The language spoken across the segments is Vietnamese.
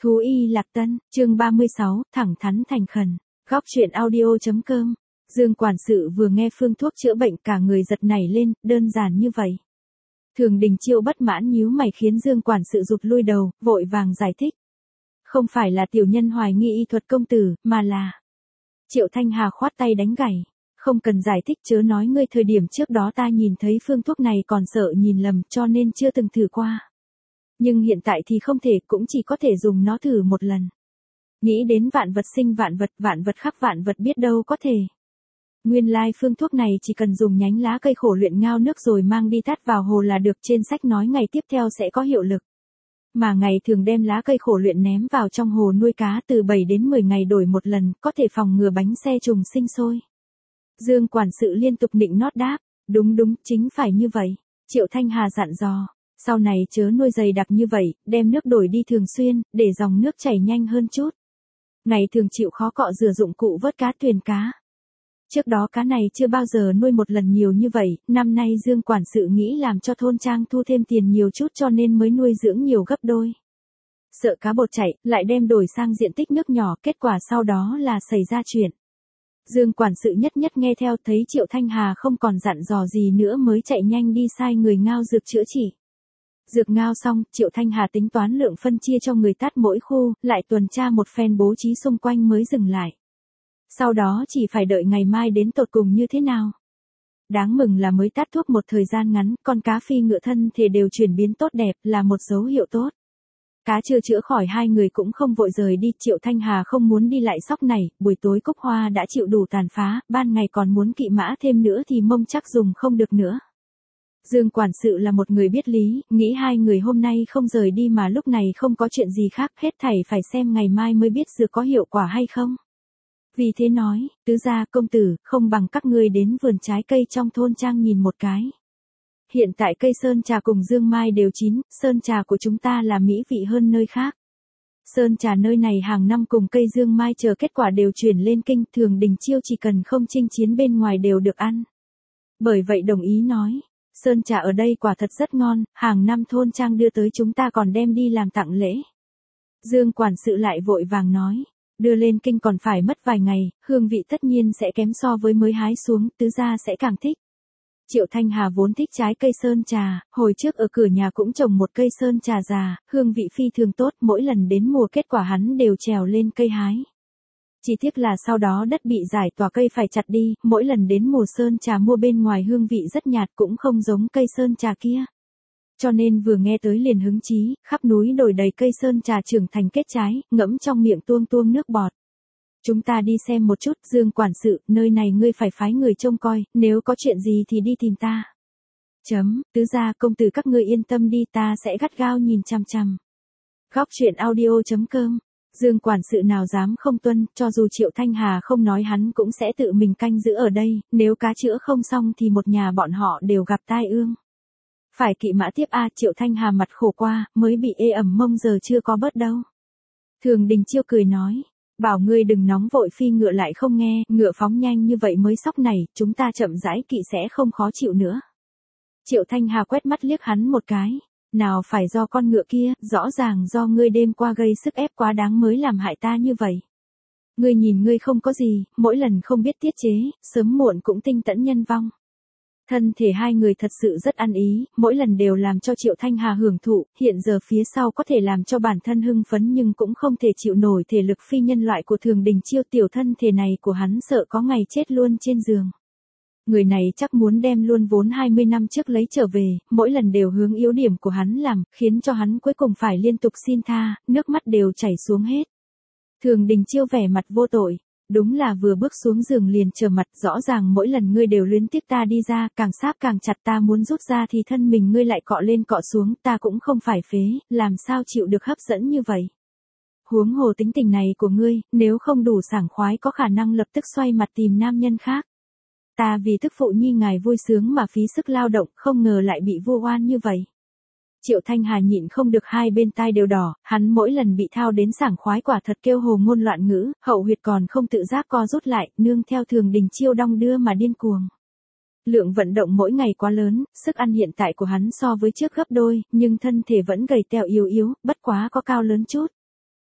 Thú y Lạc Tân, chương 36, thẳng thắn thành khẩn. Góc chuyện audio.com. Dương quản sự vừa nghe phương thuốc chữa bệnh cả người giật nảy lên, đơn giản như vậy. Thường Đình Chiêu bất mãn nhíu mày khiến Dương quản sự rụt lui đầu, vội vàng giải thích. Không phải là tiểu nhân hoài nghi y thuật công tử, mà là... Triệu Thanh Hà khoát tay đánh gảy. Không cần giải thích, chớ nói ngươi thời điểm trước đó ta nhìn thấy phương thuốc này còn sợ nhìn lầm cho nên chưa từng thử qua. Nhưng hiện tại thì không thể, cũng chỉ có thể dùng nó thử một lần. Nghĩ đến vạn vật sinh vạn vật khắc vạn vật biết đâu có thể. Nguyên lai phương thuốc này chỉ cần dùng nhánh lá cây khổ luyện ngao nước rồi mang đi tát vào hồ là được, trên sách nói ngày tiếp theo sẽ có hiệu lực. Mà ngày thường đem lá cây khổ luyện ném vào trong hồ nuôi cá từ 7 đến 10 ngày đổi một lần, có thể phòng ngừa bánh xe trùng sinh sôi. Dương quản sự liên tục nịnh nót đáp, đúng, chính phải như vậy. Triệu Thanh Hà dặn dò. Sau này chớ nuôi dày đặc như vậy, đem nước đổi đi thường xuyên, để dòng nước chảy nhanh hơn chút. Ngày thường chịu khó cọ rửa dụng cụ vớt cá thuyền cá. Trước đó cá này chưa bao giờ nuôi một lần nhiều như vậy, năm nay Dương quản sự nghĩ làm cho thôn trang thu thêm tiền nhiều chút cho nên mới nuôi dưỡng nhiều gấp đôi. Sợ cá bột chảy, lại đem đổi sang diện tích nước nhỏ, kết quả sau đó là xảy ra chuyện. Dương quản sự nhất nghe theo, thấy Triệu Thanh Hà không còn dặn dò gì nữa mới chạy nhanh đi sai người ngao dược chữa trị. Dược ngao xong, Triệu Thanh Hà tính toán lượng phân chia cho người tát mỗi khu, lại tuần tra một phen bố trí xung quanh mới dừng lại. Sau đó chỉ phải đợi ngày mai đến tột cùng như thế nào. Đáng mừng là mới tát thuốc một thời gian ngắn, con cá phi ngựa thân thể đều chuyển biến tốt đẹp, là một dấu hiệu tốt. Cá chưa chữa khỏi hai người cũng không vội rời đi, Triệu Thanh Hà không muốn đi lại sóc này, buổi tối Cúc Hoa đã chịu đủ tàn phá, ban ngày còn muốn kỵ mã thêm nữa thì mông chắc dùng không được nữa. Dương quản sự là một người biết lý, nghĩ hai người hôm nay không rời đi mà lúc này không có chuyện gì khác, hết thảy phải xem ngày mai mới biết dược có hiệu quả hay không. Vì thế nói, tứ gia công tử, không bằng các ngươi đến vườn trái cây trong thôn trang nhìn một cái. Hiện tại cây sơn trà cùng dương mai đều chín, sơn trà của chúng ta là mỹ vị hơn nơi khác. Sơn trà nơi này hàng năm cùng cây dương mai chờ kết quả đều chuyển lên kinh, Thường Đình Chiêu chỉ cần không chinh chiến bên ngoài đều được ăn. Bởi vậy đồng ý nói. Sơn trà ở đây quả thật rất ngon, hàng năm thôn trang đưa tới chúng ta còn đem đi làm tặng lễ. Dương quản sự lại vội vàng nói, đưa lên kinh còn phải mất vài ngày, hương vị tất nhiên sẽ kém so với mới hái xuống, tứ gia sẽ càng thích. Triệu Thanh Hà vốn thích trái cây sơn trà, hồi trước ở cửa nhà cũng trồng một cây sơn trà già, hương vị phi thường tốt, mỗi lần đến mùa kết quả hắn đều trèo lên cây hái. Chỉ tiếc là sau đó đất bị giải tỏa cây phải chặt đi, mỗi lần đến mùa sơn trà mua bên ngoài hương vị rất nhạt cũng không giống cây sơn trà kia. Cho nên vừa nghe tới liền hứng chí, khắp núi đồi đầy cây sơn trà trưởng thành kết trái, ngẫm trong miệng tuông nước bọt. Chúng ta đi xem một chút, Dương quản sự, nơi này ngươi phải phái người trông coi, nếu có chuyện gì thì đi tìm ta. Tứ gia công tử các ngươi yên tâm đi, ta sẽ gắt gao nhìn chằm chằm. Góc chuyện audio.com. Dương quản sự nào dám không tuân, cho dù Triệu Thanh Hà không nói hắn cũng sẽ tự mình canh giữ ở đây, nếu cá chữa không xong thì một nhà bọn họ đều gặp tai ương. Phải kỵ mã tiếp a, Triệu Thanh Hà mặt khổ qua, mới bị ê ẩm mông giờ chưa có bớt đâu. Thường Đình Chiêu cười nói, bảo ngươi đừng nóng vội phi ngựa lại không nghe, ngựa phóng nhanh như vậy mới sóc này, chúng ta chậm rãi kỵ sẽ không khó chịu nữa. Triệu Thanh Hà quét mắt liếc hắn một cái. Nào phải do con ngựa kia, rõ ràng do ngươi đêm qua gây sức ép quá đáng mới làm hại ta như vậy. Ngươi nhìn ngươi không có gì, mỗi lần không biết tiết chế, sớm muộn cũng tinh tẫn nhân vong. Thân thể hai người thật sự rất ăn ý, mỗi lần đều làm cho Triệu Thanh Hà hưởng thụ, hiện giờ phía sau có thể làm cho bản thân hưng phấn nhưng cũng không thể chịu nổi thể lực phi nhân loại của Thường Đình Chiêu, tiểu thân thể này của hắn sợ có ngày chết luôn trên giường. Người này chắc muốn đem luôn vốn 20 năm trước lấy trở về, mỗi lần đều hướng yếu điểm của hắn làm, khiến cho hắn cuối cùng phải liên tục xin tha, nước mắt đều chảy xuống hết. Thường Đình Chiêu vẻ mặt vô tội, đúng là vừa bước xuống giường liền trở mặt, rõ ràng mỗi lần ngươi đều luyến tiếc ta đi ra, càng sáp càng chặt, ta muốn rút ra thì thân mình ngươi lại cọ lên cọ xuống, ta cũng không phải phế, làm sao chịu được hấp dẫn như vậy. Huống hồ tính tình này của ngươi, nếu không đủ sảng khoái có khả năng lập tức xoay mặt tìm nam nhân khác. Ta vì tức phụ nhi ngài vui sướng mà phí sức lao động, không ngờ lại bị vu oan như vậy. Triệu Thanh Hà nhịn không được, hai bên tai đều đỏ, hắn mỗi lần bị thao đến sảng khoái quả thật kêu hồ ngôn loạn ngữ, hậu huyệt còn không tự giác co rút lại, nương theo Thường Đình Chiêu đong đưa mà điên cuồng. Lượng vận động mỗi ngày quá lớn, sức ăn hiện tại của hắn so với trước gấp đôi, nhưng thân thể vẫn gầy teo yếu, bất quá có cao lớn chút.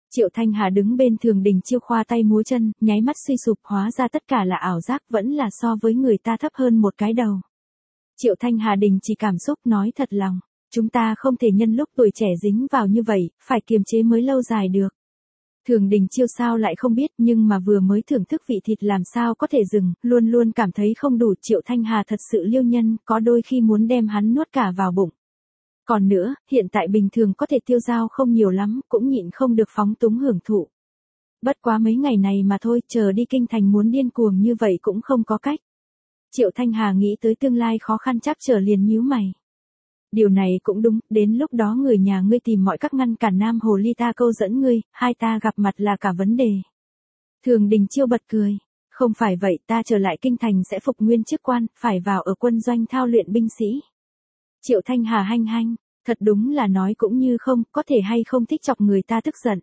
Triệu Thanh Hà đứng bên Thường Đình Chiêu khoa tay múa chân, nháy mắt suy sụp, hóa ra tất cả là ảo giác, vẫn là so với người ta thấp hơn một cái đầu. Triệu Thanh Hà đình chỉ cảm xúc, nói thật lòng, chúng ta không thể nhân lúc tuổi trẻ dính vào như vậy, phải kiềm chế mới lâu dài được. Thường Đình Chiêu sao lại không biết, nhưng mà vừa mới thưởng thức vị thịt làm sao có thể dừng, luôn luôn cảm thấy không đủ. Triệu Thanh Hà thật sự liêu nhân, có đôi khi muốn đem hắn nuốt cả vào bụng. Còn nữa, hiện tại bình thường có thể tiêu dao không nhiều lắm, cũng nhịn không được phóng túng hưởng thụ. Bất quá mấy ngày này mà thôi, chờ đi kinh thành muốn điên cuồng như vậy cũng không có cách. Triệu Thanh Hà nghĩ tới tương lai khó khăn chắc trở liền nhíu mày. Điều này cũng đúng, đến lúc đó người nhà ngươi tìm mọi cách ngăn cản Nam Hồ Ly ta câu dẫn ngươi, hai ta gặp mặt là cả vấn đề. Thường Đình Chiêu bật cười, không phải vậy, ta trở lại kinh thành sẽ phục nguyên chức quan, phải vào ở quân doanh thao luyện binh sĩ. Triệu Thanh Hà hanh hanh, thật đúng là nói cũng như không, có thể hay không thích chọc người ta tức giận.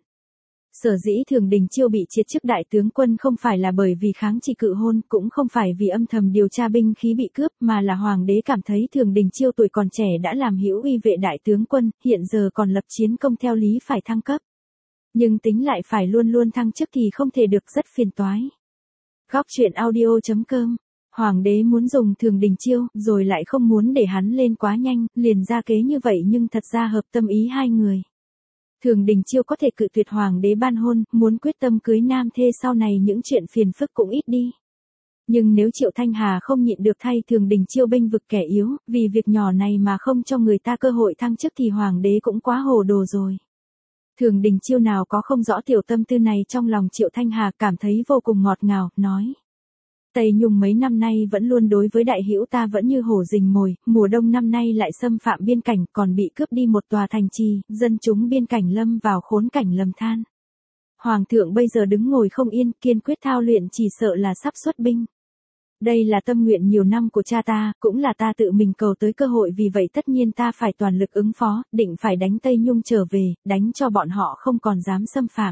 Sở dĩ Thường Đình Chiêu bị triệt chức đại tướng quân không phải là bởi vì kháng chỉ cự hôn, cũng không phải vì âm thầm điều tra binh khí bị cướp, mà là hoàng đế cảm thấy Thường Đình Chiêu tuổi còn trẻ đã làm hữu uy vệ đại tướng quân, hiện giờ còn lập chiến công theo lý phải thăng cấp. Nhưng tính lại phải luôn luôn thăng chức thì không thể được, rất phiền toái. Góc truyện audio.com. Hoàng đế muốn dùng Thường Đình Chiêu, rồi lại không muốn để hắn lên quá nhanh, liền ra kế như vậy, nhưng thật ra hợp tâm ý hai người. Thường Đình Chiêu có thể cự tuyệt hoàng đế ban hôn, muốn quyết tâm cưới nam thê, sau này những chuyện phiền phức cũng ít đi. Nhưng nếu Triệu Thanh Hà không nhịn được thay Thường Đình Chiêu bênh vực kẻ yếu, vì việc nhỏ này mà không cho người ta cơ hội thăng chức thì hoàng đế cũng quá hồ đồ rồi. Thường Đình Chiêu nào có không rõ tiểu tâm tư này trong lòng Triệu Thanh Hà, cảm thấy vô cùng ngọt ngào, nói. Tây Nhung mấy năm nay vẫn luôn đối với đại hữu ta vẫn như hổ rình mồi, mùa đông năm nay lại xâm phạm biên cảnh, còn bị cướp đi một tòa thành trì, dân chúng biên cảnh lâm vào khốn cảnh lầm than. Hoàng thượng bây giờ đứng ngồi không yên, kiên quyết thao luyện, chỉ sợ là sắp xuất binh. Đây là tâm nguyện nhiều năm của cha ta, cũng là ta tự mình cầu tới cơ hội, vì vậy tất nhiên ta phải toàn lực ứng phó, định phải đánh Tây Nhung trở về, đánh cho bọn họ không còn dám xâm phạm.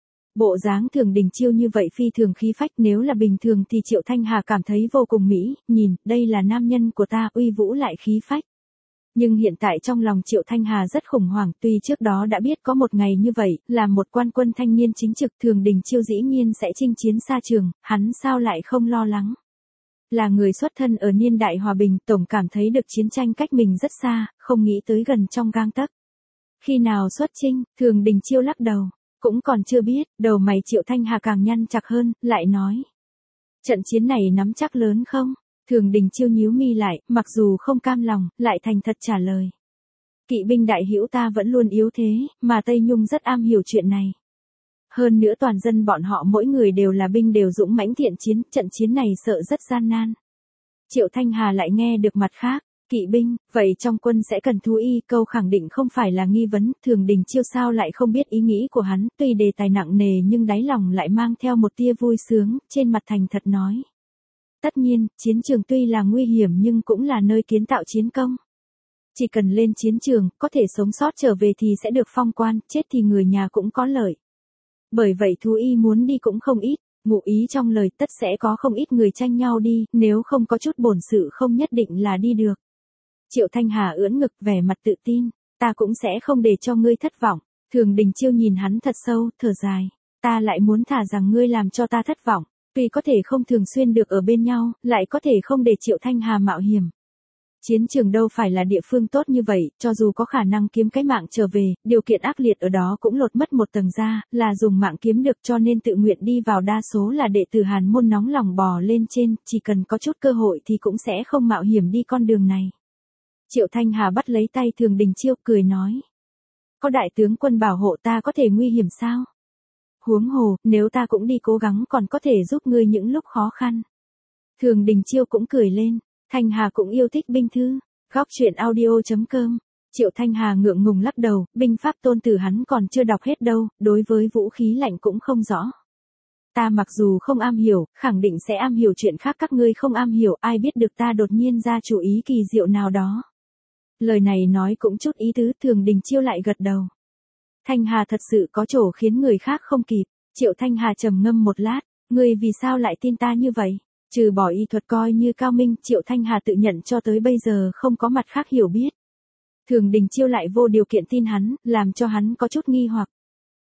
Bộ dáng Thường Đình Chiêu như vậy phi thường khí phách, nếu là bình thường thì Triệu Thanh Hà cảm thấy vô cùng mỹ, nhìn, đây là nam nhân của ta, uy vũ lại khí phách. Nhưng hiện tại trong lòng Triệu Thanh Hà rất khủng hoảng, tuy trước đó đã biết có một ngày như vậy, là một quan quân thanh niên chính trực, Thường Đình Chiêu dĩ nhiên sẽ chinh chiến xa trường, hắn sao lại không lo lắng. Là người xuất thân ở niên đại hòa bình, tổng cảm thấy được chiến tranh cách mình rất xa, không nghĩ tới gần trong gang tấc. Khi nào xuất chinh, Thường Đình Chiêu lắc đầu. Cũng còn chưa biết, đầu mày Triệu Thanh Hà càng nhăn chặt hơn, lại nói. Trận chiến này nắm chắc lớn không? Thường Đình Chiêu nhíu mi lại, mặc dù không cam lòng, lại thành thật trả lời. Kỵ binh đại hữu ta vẫn luôn yếu thế, mà Tây Nhung rất am hiểu chuyện này. Hơn nữa toàn dân bọn họ mỗi người đều là binh, đều dũng mãnh thiện chiến, trận chiến này sợ rất gian nan. Triệu Thanh Hà lại nghe được mặt khác. Kỵ binh, vậy trong quân sẽ cần thú y, câu khẳng định không phải là nghi vấn, Thường Đình Chiêu sao lại không biết ý nghĩ của hắn, tuy đề tài nặng nề nhưng đáy lòng lại mang theo một tia vui sướng, trên mặt thành thật nói. Tất nhiên, chiến trường tuy là nguy hiểm nhưng cũng là nơi kiến tạo chiến công. Chỉ cần lên chiến trường, có thể sống sót trở về thì sẽ được phong quan, chết thì người nhà cũng có lợi. Bởi vậy thú y muốn đi cũng không ít. Ngụ ý trong lời tất sẽ có không ít người tranh nhau đi, nếu không có chút bổn sự không nhất định là đi được. Triệu Thanh Hà ưỡn ngực vẻ mặt tự tin, ta cũng sẽ không để cho ngươi thất vọng. Thường Đình Chiêu nhìn hắn thật sâu, thở dài, ta lại muốn thả rằng ngươi làm cho ta thất vọng, tuy có thể không thường xuyên được ở bên nhau, lại có thể không để Triệu Thanh Hà mạo hiểm. Chiến trường đâu phải là địa phương tốt như vậy, cho dù có khả năng kiếm cái mạng trở về, điều kiện ác liệt ở đó cũng lột mất một tầng da, là dùng mạng kiếm được, cho nên tự nguyện đi vào đa số là đệ tử Hàn môn nóng lòng bò lên trên, chỉ cần có chút cơ hội thì cũng sẽ không mạo hiểm đi con đường này. Triệu Thanh Hà bắt lấy tay Thường Đình Chiêu, cười nói. Có đại tướng quân bảo hộ ta có thể nguy hiểm sao? Huống hồ, nếu ta cũng đi cố gắng còn có thể giúp ngươi những lúc khó khăn. Thường Đình Chiêu cũng cười lên, Thanh Hà cũng yêu thích binh thư. Góc truyện audio.com. Triệu Thanh Hà ngượng ngùng lắc đầu, binh pháp Tôn Tử hắn còn chưa đọc hết đâu, đối với vũ khí lạnh cũng không rõ. Ta mặc dù không am hiểu, khẳng định sẽ am hiểu chuyện khác các ngươi không am hiểu, ai biết được ta đột nhiên ra chủ ý kỳ diệu nào đó. Lời này nói cũng chút ý tứ, Thường Đình Chiêu lại gật đầu. Thanh Hà thật sự có chỗ khiến người khác không kịp. Triệu Thanh Hà trầm ngâm một lát, ngươi vì sao lại tin ta như vậy? Trừ bỏ y thuật coi như cao minh, Triệu Thanh Hà tự nhận cho tới bây giờ không có mặt khác hiểu biết. Thường Đình Chiêu lại vô điều kiện tin hắn, làm cho hắn có chút nghi hoặc.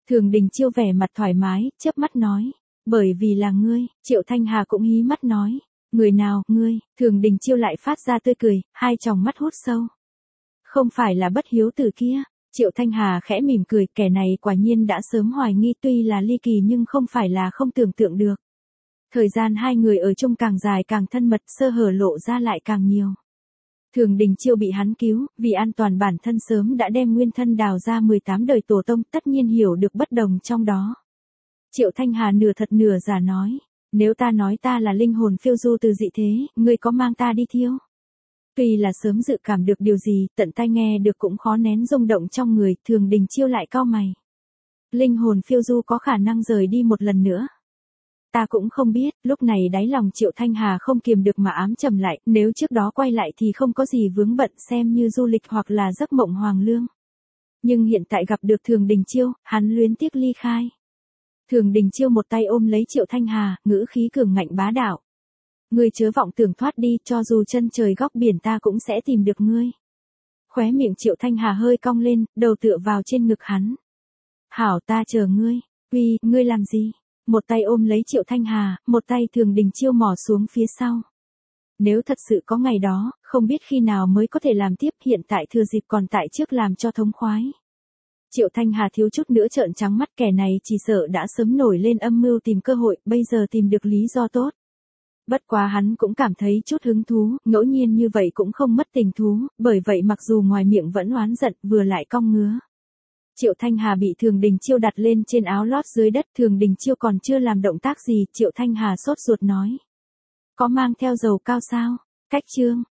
Thường Đình Chiêu vẻ mặt thoải mái, chớp mắt nói. Bởi vì là ngươi, Triệu Thanh Hà cũng hí mắt nói. Người nào, ngươi, Thường Đình Chiêu lại phát ra tươi cười, hai tròng mắt hút sâu. Không phải là bất hiếu tử kia. Triệu Thanh Hà khẽ mỉm cười, kẻ này quả nhiên đã sớm hoài nghi, tuy là ly kỳ nhưng không phải là không tưởng tượng được. Thời gian hai người ở chung càng dài càng thân mật, sơ hở lộ ra lại càng nhiều. Thường Đình Chiêu bị hắn cứu, vì an toàn bản thân sớm đã đem nguyên thân đào ra 18 đời tổ tông, tất nhiên hiểu được bất đồng trong đó. Triệu Thanh Hà nửa thật nửa giả nói, nếu ta nói ta là linh hồn phiêu du từ dị thế, ngươi có mang ta đi thiêu? Tuy là sớm dự cảm được điều gì, tận tai nghe được cũng khó nén rung động trong người, Thường Đình Chiêu lại cau mày. Linh hồn phiêu du có khả năng rời đi một lần nữa. Ta cũng không biết, lúc này đáy lòng Triệu Thanh Hà không kiềm được mà ám trầm lại, nếu trước đó quay lại thì không có gì vướng bận xem như du lịch hoặc là giấc mộng hoàng lương. Nhưng hiện tại gặp được Thường Đình Chiêu, hắn luyến tiếc ly khai. Thường Đình Chiêu một tay ôm lấy Triệu Thanh Hà, ngữ khí cường ngạnh bá đạo. Ngươi chớ vọng tưởng thoát đi, cho dù chân trời góc biển ta cũng sẽ tìm được ngươi. Khóe miệng Triệu Thanh Hà hơi cong lên, đầu tựa vào trên ngực hắn. Hảo, ta chờ ngươi. Uy, ngươi làm gì? Một tay ôm lấy Triệu Thanh Hà, một tay Thường Đình Chiêu mò xuống phía sau. Nếu thật sự có ngày đó, không biết khi nào mới có thể làm tiếp, hiện tại thừa dịp còn tại trước làm cho thống khoái. Triệu Thanh Hà thiếu chút nữa trợn trắng mắt, kẻ này chỉ sợ đã sớm nổi lên âm mưu tìm cơ hội, bây giờ tìm được lý do tốt. Bất quá hắn cũng cảm thấy chút hứng thú, ngẫu nhiên như vậy cũng không mất tình thú, bởi vậy mặc dù ngoài miệng vẫn oán giận, vừa lại cong ngứa. Triệu Thanh Hà bị Thường Đình Chiêu đặt lên trên áo lót dưới đất, Thường Đình Chiêu còn chưa làm động tác gì, Triệu Thanh Hà sốt ruột nói. Có mang theo dầu cao sao? Cách chương.